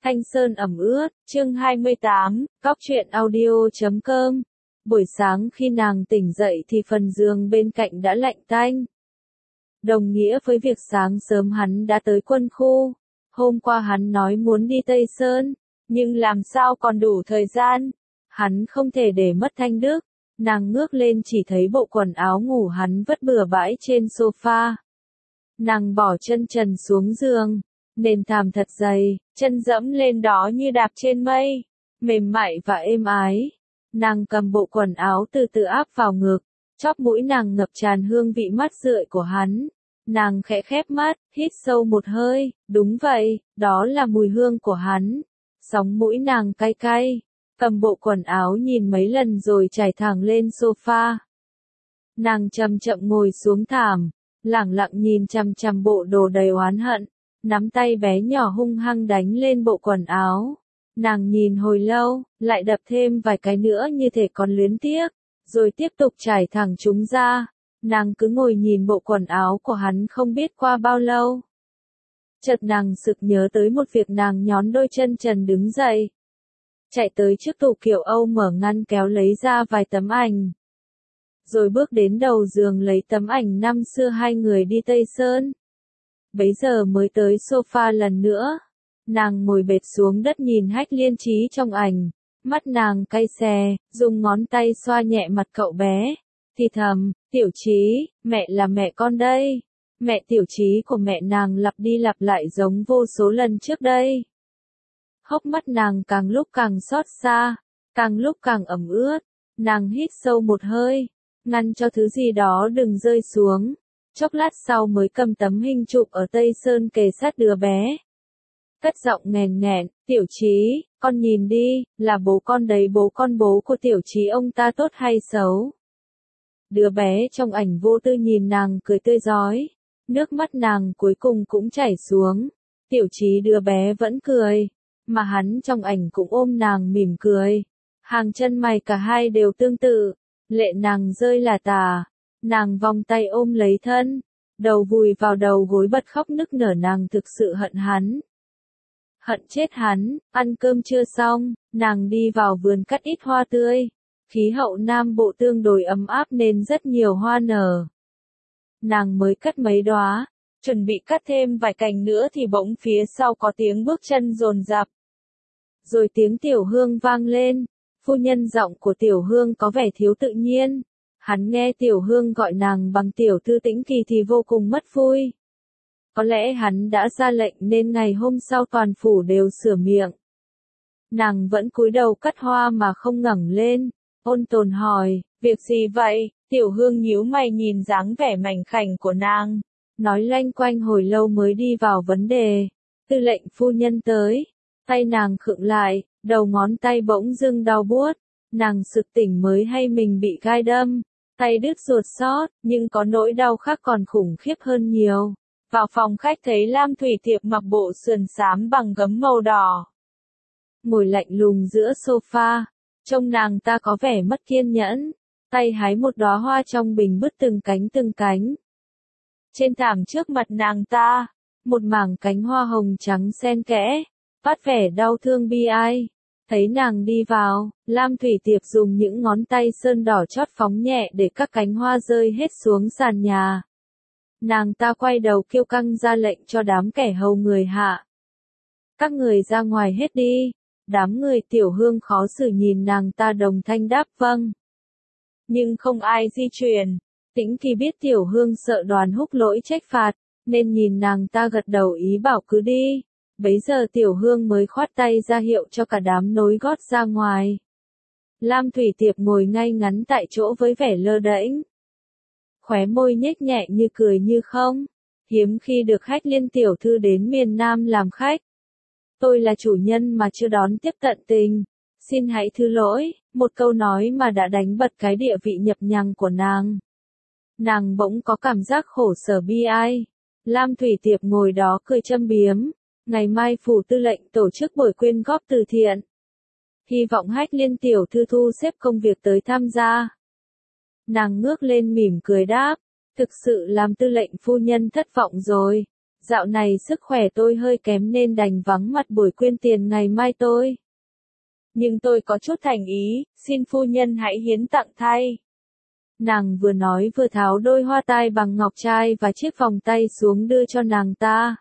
Thanh Sơn ẩm ướt, chương 28, Cóc truyện audio.com. Buổi sáng khi nàng tỉnh dậy thì phần giường bên cạnh đã lạnh tanh. Đồng nghĩa với việc sáng sớm hắn đã tới quân khu. Hôm qua hắn nói muốn đi Tây Sơn, nhưng làm sao còn đủ thời gian. Hắn không thể để mất Thanh Đức. Nàng ngước lên chỉ thấy bộ quần áo ngủ hắn vất bừa bãi trên sofa. Nàng bỏ chân trần xuống giường. Nền thảm thật dày, chân dẫm lên đó như đạp trên mây, mềm mại và êm ái. Nàng cầm bộ quần áo từ từ áp vào ngực, chóp mũi nàng ngập tràn hương vị mát rượi của hắn. Nàng khẽ khép mắt, hít sâu một hơi, đúng vậy, đó là mùi hương của hắn. Sóng mũi nàng cay cay, cầm bộ quần áo nhìn mấy lần rồi trải thẳng lên sofa. Nàng chậm chậm ngồi xuống thảm, lẳng lặng nhìn chằm chằm bộ đồ đầy oán hận. Nắm tay bé nhỏ hung hăng đánh lên bộ quần áo. Nàng nhìn hồi lâu, lại đập thêm vài cái nữa như thể còn luyến tiếc, rồi tiếp tục trải thẳng chúng ra. Nàng cứ ngồi nhìn bộ quần áo của hắn không biết qua bao lâu. Chợt nàng sực nhớ tới một việc, nàng nhón đôi chân trần đứng dậy. Chạy tới trước tủ kiểu Âu mở ngăn kéo lấy ra vài tấm ảnh. Rồi bước đến đầu giường lấy tấm ảnh năm xưa hai người đi Tây Sơn. Bấy giờ mới tới sofa lần nữa. Nàng ngồi bệt xuống đất nhìn Hách Liên Chí trong ảnh. Mắt nàng cay xè, dùng ngón tay xoa nhẹ mặt cậu bé. Thì thầm, Tiểu Chí, mẹ là mẹ con đây. Mẹ Tiểu Chí của mẹ nàng lặp đi lặp lại giống vô số lần trước đây. Hốc mắt nàng càng lúc càng xót xa, càng lúc càng ẩm ướt. Nàng hít sâu một hơi, ngăn cho thứ gì đó đừng rơi xuống. Chốc lát sau mới cầm tấm hình chụp ở Tây Sơn kề sát đứa bé. Cất giọng nghẹn nghẹn, Tiểu Chí, con nhìn đi, là bố con đấy, bố của Tiểu Chí ông ta tốt hay xấu? Đứa bé trong ảnh vô tư nhìn nàng cười tươi rói, nước mắt nàng cuối cùng cũng chảy xuống. Tiểu Chí đứa bé vẫn cười, mà hắn trong ảnh cũng ôm nàng mỉm cười. Hàng chân mày cả hai đều tương tự, lệ nàng rơi là tả. Nàng vòng tay ôm lấy thân, đầu vùi vào đầu gối bật khóc nức nở. Nàng thực sự hận hắn. Hận chết hắn. Ăn cơm chưa xong, nàng đi vào vườn cắt ít hoa tươi. Khí hậu Nam Bộ tương đối ấm áp nên rất nhiều hoa nở. Nàng mới cắt mấy đóa, chuẩn bị cắt thêm vài cành nữa thì bỗng phía sau có tiếng bước chân dồn dập. Rồi tiếng Tiểu Hương vang lên. Phu nhân, giọng của Tiểu Hương có vẻ thiếu tự nhiên. Hắn nghe Tiểu Hương gọi nàng bằng tiểu thư Tĩnh Kỳ thì vô cùng mất vui. Có lẽ hắn đã ra lệnh nên ngày hôm sau toàn phủ đều sửa miệng. Nàng vẫn cúi đầu cắt hoa mà không ngẩng lên. Ôn Tồn hỏi, việc gì vậy? Tiểu Hương nhíu mày nhìn dáng vẻ mảnh khảnh của nàng, nói loanh quanh hồi lâu mới đi vào vấn đề. Tư lệnh phu nhân tới. Tay nàng khựng lại, đầu ngón tay bỗng dưng đau buốt. Nàng sực tỉnh mới hay mình bị gai đâm. Tay đứt ruột xót, nhưng có nỗi đau khác còn khủng khiếp hơn nhiều. Vào phòng khách thấy Lam Thủy Thiệp mặc bộ sườn xám bằng gấm màu đỏ, ngồi lạnh lùng giữa sofa. Trông nàng ta có vẻ mất kiên nhẫn, tay hái một đóa hoa trong bình bứt từng cánh từng cánh. Trên thảm trước mặt nàng ta, một mảng cánh hoa hồng trắng xen kẽ, phát vẻ đau thương bi ai. Thấy nàng đi vào, Lam Thủy Tiệp dùng những ngón tay sơn đỏ chót phóng nhẹ để các cánh hoa rơi hết xuống sàn nhà. Nàng ta quay đầu kiêu căng ra lệnh cho đám kẻ hầu người hạ. Các người ra ngoài hết đi. Đám người Tiểu Hương khó xử nhìn nàng ta đồng thanh đáp vâng. Nhưng không ai di chuyển. Tĩnh Kỳ biết Tiểu Hương sợ Đoàn Húc lỗi trách phạt, nên nhìn nàng ta gật đầu ý bảo cứ đi. Bấy giờ Tiểu Hương mới khoát tay ra hiệu cho cả đám nối gót ra ngoài. Lam Thủy Tiệp ngồi ngay ngắn tại chỗ với vẻ lơ đễnh. Khóe môi nhếch nhẹ như cười như không. Hiếm khi được Hách Liên tiểu thư đến miền Nam làm khách. Tôi là chủ nhân mà chưa đón tiếp tận tình. Xin hãy thứ lỗi, một câu nói mà đã đánh bật cái địa vị nhập nhằng của nàng. Nàng bỗng có cảm giác khổ sở bi ai. Lam Thủy Tiệp ngồi đó cười châm biếm. Ngày mai phủ tư lệnh tổ chức buổi quyên góp từ thiện. Hy vọng Hách Liên tiểu thư thu xếp công việc tới tham gia. Nàng ngước lên mỉm cười đáp. Thực sự làm tư lệnh phu nhân thất vọng rồi. Dạo này sức khỏe tôi hơi kém nên đành vắng mặt buổi quyên tiền ngày mai tôi. Nhưng tôi có chút thành ý, xin phu nhân hãy hiến tặng thay. Nàng vừa nói vừa tháo đôi hoa tai bằng ngọc trai và chiếc vòng tay xuống đưa cho nàng ta.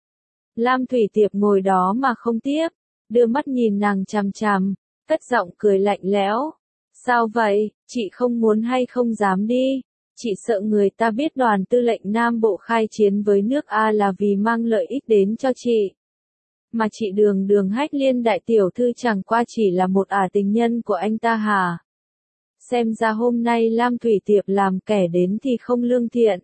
Lam Thủy Tiệp ngồi đó mà không tiếp, đưa mắt nhìn nàng chằm chằm, cất giọng cười lạnh lẽo. Sao vậy, chị không muốn hay không dám đi? Chị sợ người ta biết đoàn tư lệnh Nam Bộ khai chiến với nước A là vì mang lợi ích đến cho chị. Mà chị Đường Hách Liên đại tiểu thư chẳng qua chỉ là một tình nhân của anh ta hả? Xem ra hôm nay Lam Thủy Tiệp làm kẻ đến thì không lương thiện.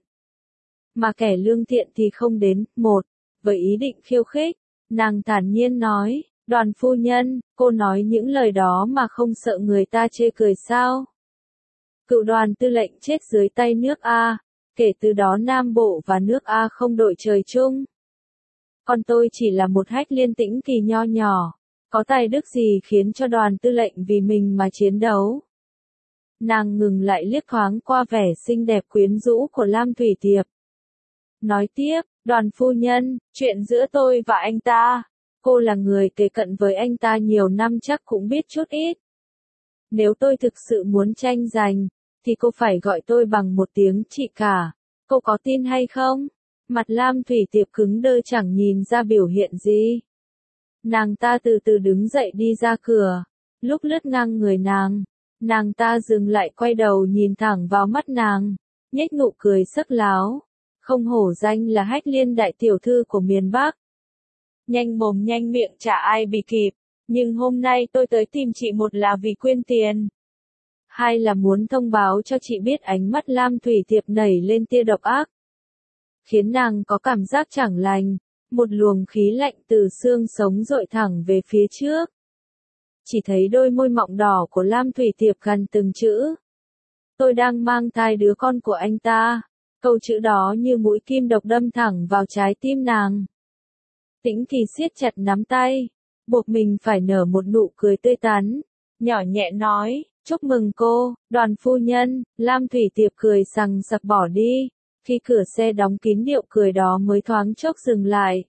Mà kẻ lương thiện thì không đến. Với ý định khiêu khích, nàng thản nhiên nói, Đoàn phu nhân, cô nói những lời đó mà không sợ người ta chê cười sao? Cựu đoàn tư lệnh chết dưới tay nước A, kể từ đó Nam Bộ và nước A không đội trời chung. Còn tôi chỉ là một Hách Liên tĩnh kỳ nho nhỏ, có tài đức gì khiến cho đoàn tư lệnh vì mình mà chiến đấu? Nàng ngừng lại liếc thoáng qua vẻ xinh đẹp quyến rũ của Lam Thủy Tiệp. Nói tiếp, Đoàn phu nhân, chuyện giữa tôi và anh ta, cô là người kề cận với anh ta nhiều năm chắc cũng biết chút ít. Nếu tôi thực sự muốn tranh giành, thì cô phải gọi tôi bằng một tiếng chị cả, cô có tin hay không? Mặt Lam Thủy Tiệp cứng đơ chẳng nhìn ra biểu hiện gì. Nàng ta từ từ đứng dậy đi ra cửa, lúc lướt ngang người nàng ta dừng lại quay đầu nhìn thẳng vào mắt nàng, nhếch nụ cười sắc láo. Không hổ danh là Hách Liên đại tiểu thư của miền Bắc. Nhanh mồm nhanh miệng chả ai bì kịp, nhưng hôm nay tôi tới tìm chị, một là vì quyên tiền, hai là muốn thông báo cho chị biết ánh mắt Lam Thủy Tiệp nảy lên tia độc ác, khiến nàng có cảm giác chẳng lành, một luồng khí lạnh từ xương sống dội thẳng về phía trước. Chỉ thấy đôi môi mọng đỏ của Lam Thủy Tiệp gần từng chữ. Tôi đang mang thai đứa con của anh ta. Câu chữ đó như mũi kim độc đâm thẳng vào trái tim nàng. Tĩnh Kỳ siết chặt nắm tay, buộc mình phải nở một nụ cười tươi tắn, nhỏ nhẹ nói, chúc mừng cô, Đoàn phu nhân. Lam Thủy Tiệp cười sằng sặc bỏ đi, khi cửa xe đóng kín điệu cười đó mới thoáng chốc dừng lại.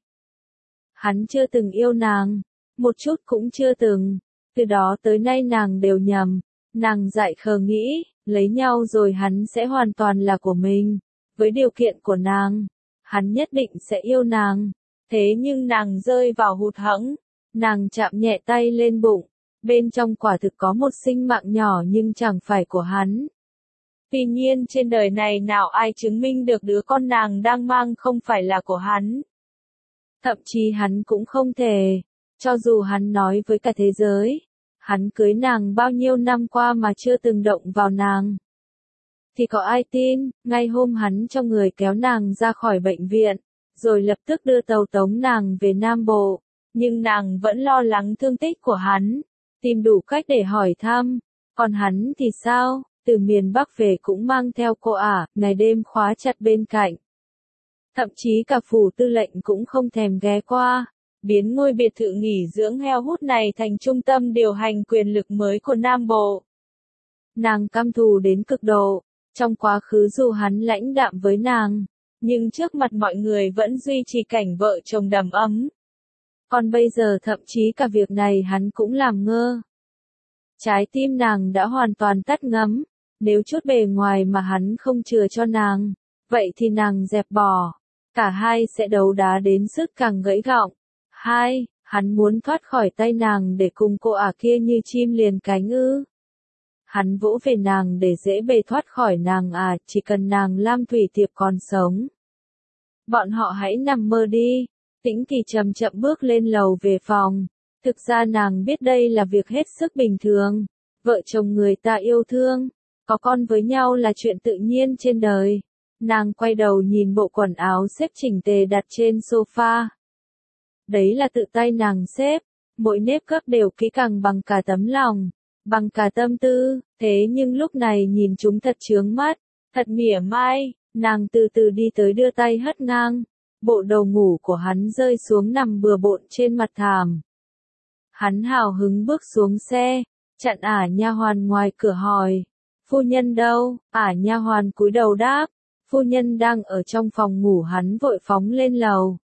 Hắn chưa từng yêu nàng, một chút cũng chưa từng, từ đó tới nay nàng đều nhầm, nàng dại khờ nghĩ, lấy nhau rồi hắn sẽ hoàn toàn là của mình. Với điều kiện của nàng, hắn nhất định sẽ yêu nàng. Thế nhưng nàng rơi vào hụt hẫng, nàng chạm nhẹ tay lên bụng, bên trong quả thực có một sinh mạng nhỏ nhưng chẳng phải của hắn. Tuy nhiên trên đời này nào ai chứng minh được đứa con nàng đang mang không phải là của hắn. Thậm chí hắn cũng không thể, cho dù hắn nói với cả thế giới, hắn cưới nàng bao nhiêu năm qua mà chưa từng động vào nàng. Thì có ai tin, ngay hôm hắn cho người kéo nàng ra khỏi bệnh viện, rồi lập tức đưa tàu tống nàng về Nam Bộ, nhưng nàng vẫn lo lắng thương tích của hắn, tìm đủ cách để hỏi thăm, còn hắn thì sao, từ miền Bắc về cũng mang theo cô ngày đêm khóa chặt bên cạnh. Thậm chí cả phủ tư lệnh cũng không thèm ghé qua, biến ngôi biệt thự nghỉ dưỡng heo hút này thành trung tâm điều hành quyền lực mới của Nam Bộ. Nàng căm thù đến cực độ. Trong quá khứ dù hắn lãnh đạm với nàng, nhưng trước mặt mọi người vẫn duy trì cảnh vợ chồng đầm ấm. Còn bây giờ thậm chí cả việc này hắn cũng làm ngơ. Trái tim nàng đã hoàn toàn tắt ngấm, nếu chút bề ngoài mà hắn không chừa cho nàng, vậy thì nàng dẹp bỏ. Cả hai sẽ đấu đá đến sức càng gãy gọng. Hắn muốn thoát khỏi tay nàng để cùng cô kia như chim liền cánh ư. Hắn vỗ về nàng để dễ bề thoát khỏi nàng chỉ cần nàng Lam Thủy Tiệp còn sống. Bọn họ hãy nằm mơ đi. Tĩnh Kỳ chậm chậm bước lên lầu về phòng. Thực ra nàng biết đây là việc hết sức bình thường. Vợ chồng người ta yêu thương, có con với nhau là chuyện tự nhiên trên đời. Nàng quay đầu nhìn bộ quần áo xếp chỉnh tề đặt trên sofa. Đấy là tự tay nàng xếp, mỗi nếp gấp đều kỹ càng bằng cả tấm lòng. Bằng cả tâm tư, thế nhưng lúc này nhìn chúng thật chướng mắt, thật mỉa mai, nàng từ từ đi tới đưa tay hất ngang, bộ đồ ngủ của hắn rơi xuống nằm bừa bộn trên mặt thảm. Hắn hào hứng bước xuống xe, chặn nha hoàn ngoài cửa hỏi, phu nhân đâu? Nha hoàn cúi đầu đáp, phu nhân đang ở trong phòng ngủ. Hắn vội phóng lên lầu,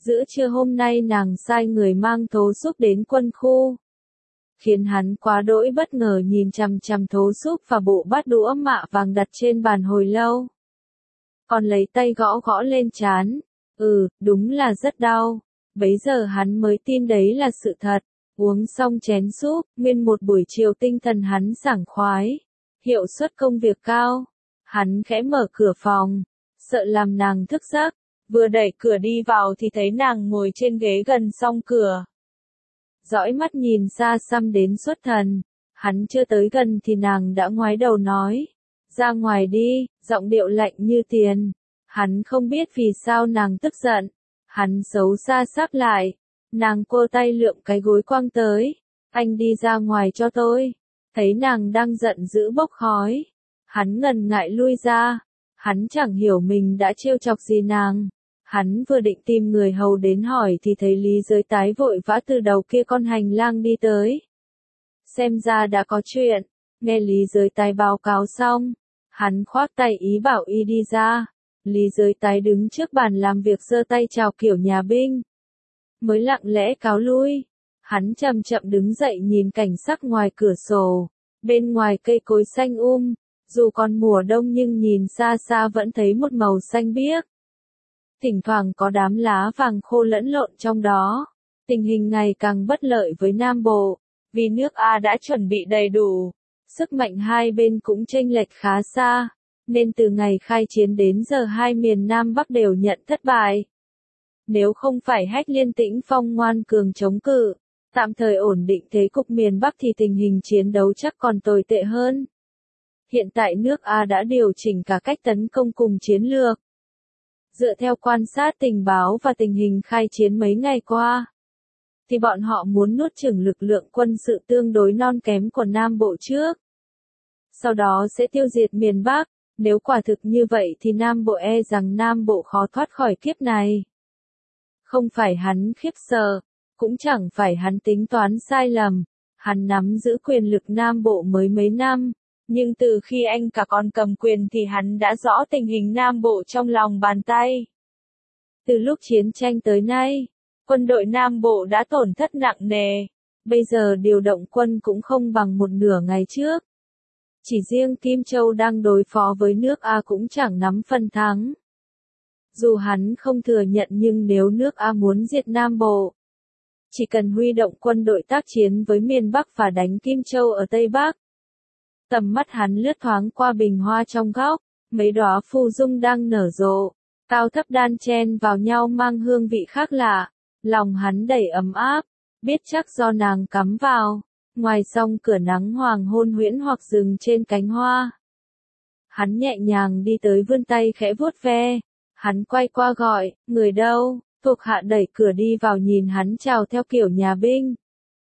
Giữa trưa hôm nay nàng sai người mang thố súp đến quân khu. Khiến hắn quá đỗi bất ngờ nhìn chằm chằm thố súp và bộ bát đũa mạ vàng đặt trên bàn hồi lâu. Còn lấy tay gõ gõ lên trán. Đúng là rất đau. Bấy giờ hắn mới tin đấy là sự thật. Uống xong chén súp, nguyên một buổi chiều tinh thần hắn sảng khoái. Hiệu suất công việc cao. Hắn khẽ mở cửa phòng. Sợ làm nàng thức giấc. Vừa đẩy cửa đi vào thì thấy nàng ngồi trên ghế gần song cửa. Dõi mắt nhìn xa xăm đến xuất thần. Hắn chưa tới gần thì nàng đã ngoái đầu nói. Ra ngoài đi, giọng điệu lạnh như tiền. Hắn không biết vì sao nàng tức giận. Hắn xấu xa sáp lại. Nàng cô tay lượm cái gối quăng tới. Anh đi ra ngoài cho tôi. Thấy nàng đang giận dữ bốc khói. Hắn ngần ngại lui ra. Hắn chẳng hiểu mình đã trêu chọc gì nàng. Hắn vừa định tìm người hầu đến hỏi thì thấy Lý Giới Tái vội vã từ đầu kia con hành lang đi tới. Xem ra đã có chuyện. Nghe Lý Giới Tái báo cáo xong. Hắn khoác tay ý bảo y đi ra. Lý Giới Tái đứng trước bàn làm việc giơ tay chào kiểu nhà binh. Mới lặng lẽ cáo lui. Hắn chậm chậm đứng dậy nhìn cảnh sắc ngoài cửa sổ. Bên ngoài cây cối xanh dù còn mùa đông nhưng nhìn xa xa vẫn thấy một màu xanh biếc. Thỉnh thoảng có đám lá vàng khô lẫn lộn trong đó. Tình hình ngày càng bất lợi với Nam Bộ. Vì nước A đã chuẩn bị đầy đủ. Sức mạnh hai bên cũng chênh lệch khá xa. Nên từ ngày khai chiến đến giờ hai miền Nam Bắc đều nhận thất bại. Nếu không phải Hách Liên Tĩnh Phong ngoan cường chống cự, tạm thời ổn định thế cục miền Bắc thì tình hình chiến đấu chắc còn tồi tệ hơn. Hiện tại nước A đã điều chỉnh cả cách tấn công cùng chiến lược. Dựa theo quan sát tình báo và tình hình khai chiến mấy ngày qua, thì bọn họ muốn nuốt chửng lực lượng quân sự tương đối non kém của Nam Bộ trước. Sau đó sẽ tiêu diệt miền Bắc. Nếu quả thực như vậy thì Nam Bộ rằng Nam Bộ khó thoát khỏi kiếp này. Không phải hắn khiếp sợ, cũng chẳng phải hắn tính toán sai lầm. Hắn nắm giữ quyền lực Nam Bộ mới mấy năm. Nhưng từ khi anh cả còn cầm quyền thì hắn đã rõ tình hình Nam Bộ trong lòng bàn tay. Từ lúc chiến tranh tới nay, quân đội Nam Bộ đã tổn thất nặng nề. Bây giờ điều động quân cũng không bằng một nửa ngày trước. Chỉ riêng Kim Châu đang đối phó với nước A cũng chẳng nắm phần thắng. Dù hắn không thừa nhận nhưng nếu nước A muốn diệt Nam Bộ, chỉ cần huy động quân đội tác chiến với miền Bắc và đánh Kim Châu ở Tây Bắc. Tầm mắt hắn lướt thoáng qua bình hoa trong góc, mấy đóa phù dung đang nở rộ, cao thấp đan chen vào nhau mang hương vị khác lạ. Lòng hắn đầy ấm áp, biết chắc do nàng cắm vào. Ngoài song cửa nắng hoàng hôn huyễn hoặc dừng trên cánh hoa. Hắn nhẹ nhàng đi tới vươn tay khẽ vuốt ve. Hắn quay qua gọi, người đâu? Thuộc hạ đẩy cửa đi vào nhìn hắn chào theo kiểu nhà binh.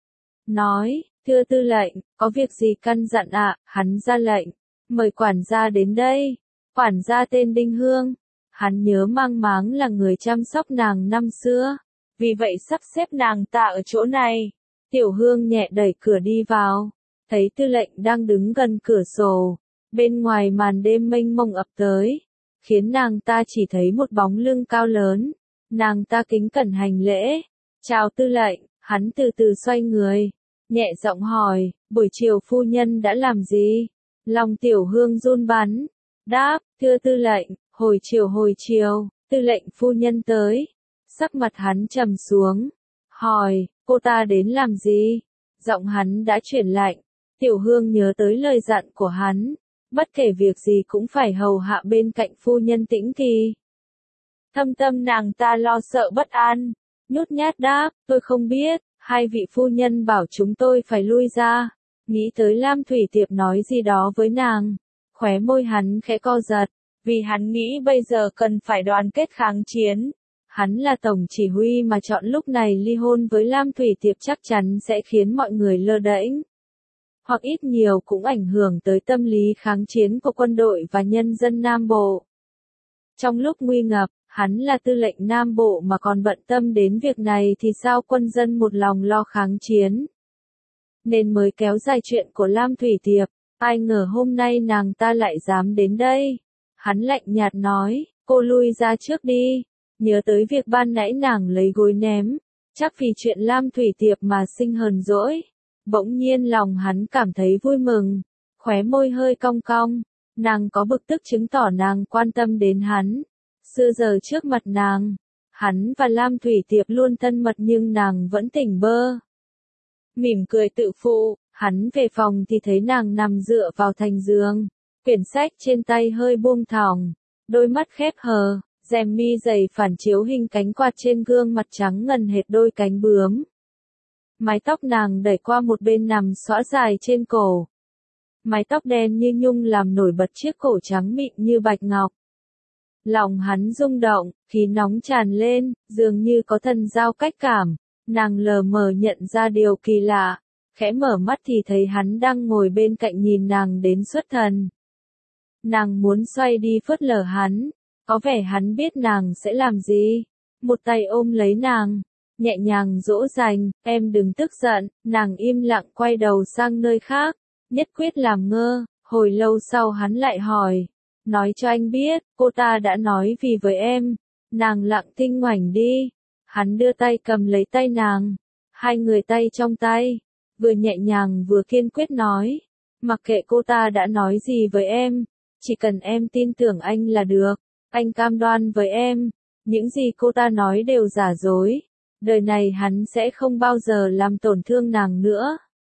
Nói, thưa tư lệnh, có việc gì căn dặn ạ? Hắn ra lệnh, mời quản gia đến đây. Quản gia tên Đinh Hương. Hắn nhớ mang máng là người chăm sóc nàng năm xưa. Vì vậy sắp xếp nàng ta ở chỗ này. Tiểu Hương nhẹ đẩy cửa đi vào. Thấy tư lệnh đang đứng gần cửa sổ. Bên ngoài màn đêm mênh mông ập tới. Khiến nàng ta chỉ thấy một bóng lưng cao lớn. Nàng ta kính cẩn hành lễ. Chào tư lệnh, hắn từ từ xoay người. Nhẹ giọng hỏi, buổi chiều phu nhân đã làm gì? Lòng Tiểu Hương run bắn. Đáp, thưa tư lệnh, hồi chiều, tư lệnh phu nhân tới. Sắc mặt hắn trầm xuống. Hỏi, cô ta đến làm gì? Giọng hắn đã chuyển lạnh. Tiểu Hương nhớ tới lời dặn của hắn. Bất kể việc gì cũng phải hầu hạ bên cạnh phu nhân Tĩnh Kỳ. Thâm tâm nàng ta lo sợ bất an. Nhút nhát đáp, tôi không biết, hai vị phu nhân bảo chúng tôi phải lui ra. Nghĩ tới Lam Thủy Tiệp nói gì đó với nàng. Khóe môi hắn khẽ co giật. Vì hắn nghĩ bây giờ cần phải đoàn kết kháng chiến. Hắn là tổng chỉ huy mà chọn lúc này ly hôn với Lam Thủy Tiệp chắc chắn sẽ khiến mọi người lơ đễnh. Hoặc ít nhiều cũng ảnh hưởng tới tâm lý kháng chiến của quân đội và nhân dân Nam Bộ. Trong lúc nguy ngập, hắn là tư lệnh Nam Bộ mà còn bận tâm đến việc này thì sao quân dân một lòng lo kháng chiến. Nên mới kéo dài chuyện của Lam Thủy Tiệp, ai ngờ hôm nay nàng ta lại dám đến đây. Hắn lạnh nhạt nói, cô lui ra trước đi. Nhớ tới việc ban nãy nàng lấy gối ném, chắc vì chuyện Lam Thủy Tiệp mà sinh hờn dỗi. Bỗng nhiên lòng hắn cảm thấy vui mừng, khóe môi hơi cong cong, nàng có bực tức chứng tỏ nàng quan tâm đến hắn. Xưa giờ trước mặt nàng, hắn và Lam Thủy Tiệp luôn thân mật nhưng nàng vẫn tỉnh bơ. Mỉm cười tự phụ, hắn về phòng thì thấy nàng nằm dựa vào thành giường, quyển sách trên tay hơi buông thõng, đôi mắt khép hờ, rèm mi dày phản chiếu hình cánh quạt trên gương mặt trắng ngần hệt đôi cánh bướm. Mái tóc nàng đẩy qua một bên nằm xõa dài trên cổ. Mái tóc đen như nhung làm nổi bật chiếc cổ trắng mịn như bạch ngọc. Lòng hắn rung động, khí nóng tràn lên, dường như có thần giao cách cảm. Nàng lờ mờ nhận ra điều kỳ lạ, khẽ mở mắt thì thấy hắn đang ngồi bên cạnh nhìn nàng đến xuất thần. Nàng muốn xoay đi phớt lờ hắn, có vẻ hắn biết nàng sẽ làm gì. Một tay ôm lấy nàng, nhẹ nhàng dỗ dành, em đừng tức giận, nàng im lặng quay đầu sang nơi khác, nhất quyết làm ngơ, hồi lâu sau hắn lại hỏi, nói cho anh biết, cô ta đã nói gì với em, nàng lặng thinh ngoảnh đi, hắn đưa tay cầm lấy tay nàng, hai người tay trong tay, vừa nhẹ nhàng vừa kiên quyết nói, mặc kệ cô ta đã nói gì với em, chỉ cần em tin tưởng anh là được, anh cam đoan với em, những gì cô ta nói đều giả dối. Đời này hắn sẽ không bao giờ làm tổn thương nàng nữa.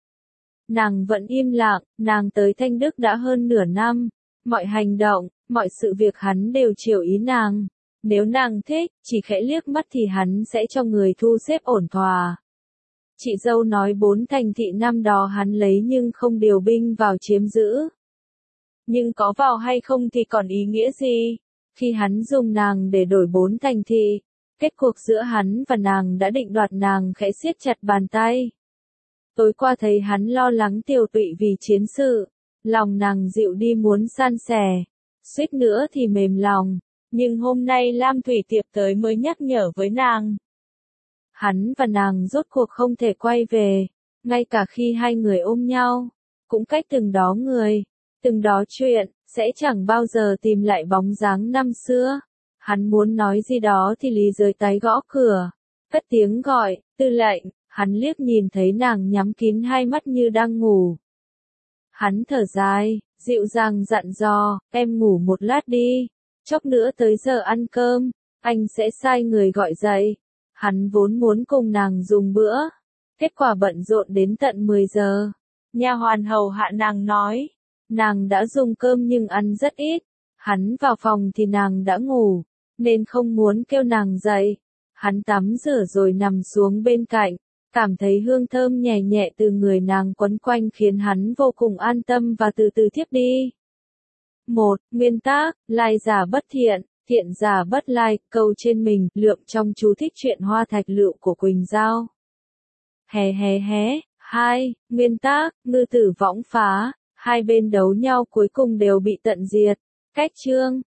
Nàng vẫn im lặng, nàng tới Thanh Đức đã hơn nửa năm. Mọi hành động, mọi sự việc hắn đều chiều ý nàng. Nếu nàng thích, chỉ khẽ liếc mắt thì hắn sẽ cho người thu xếp ổn thỏa. Chị dâu nói 4 thành thị năm đó hắn lấy nhưng không điều binh vào chiếm giữ. Nhưng có vào hay không thì còn ý nghĩa gì? Khi hắn dùng nàng để đổi 4 thành thị. Kết cuộc giữa hắn và nàng đã định đoạt, nàng khẽ siết chặt bàn tay. Tối qua thấy hắn lo lắng tiều tụy vì chiến sự, lòng nàng dịu đi muốn san sẻ, suýt nữa thì mềm lòng, nhưng hôm nay Lam Thủy Tiệp tới mới nhắc nhở với nàng. Hắn và nàng rốt cuộc không thể quay về, ngay cả khi hai người ôm nhau, cũng cách từng đó người, từng đó chuyện, sẽ chẳng bao giờ tìm lại bóng dáng năm xưa. Hắn muốn nói gì đó thì Lý Giới Tái gõ cửa, cất tiếng gọi, Tư lệnh, hắn liếc nhìn thấy nàng nhắm kín hai mắt như đang ngủ. Hắn thở dài, dịu dàng dặn dò, em ngủ một lát đi, chốc nữa tới giờ ăn cơm, anh sẽ sai người gọi dậy. Hắn vốn muốn cùng nàng dùng bữa, kết quả bận rộn đến tận 10 giờ. Nha hoàn hầu hạ nàng nói, nàng đã dùng cơm nhưng ăn rất ít, hắn vào phòng thì nàng đã ngủ. Nên không muốn kêu nàng dậy. Hắn tắm rửa rồi nằm xuống bên cạnh, cảm thấy hương thơm nhẹ nhẹ từ người nàng quấn quanh khiến hắn vô cùng an tâm và từ từ thiếp đi. 1. Nguyên tắc, lai giả bất thiện, thiện giả bất lai, câu trên mình, lượm trong chú thích truyện Hoa Thạch Lựu của Quỳnh Giao. Hé hé hé. 2. Nguyên tắc, ngư tử võng phá, hai bên đấu nhau cuối cùng đều bị tận diệt. Cách chương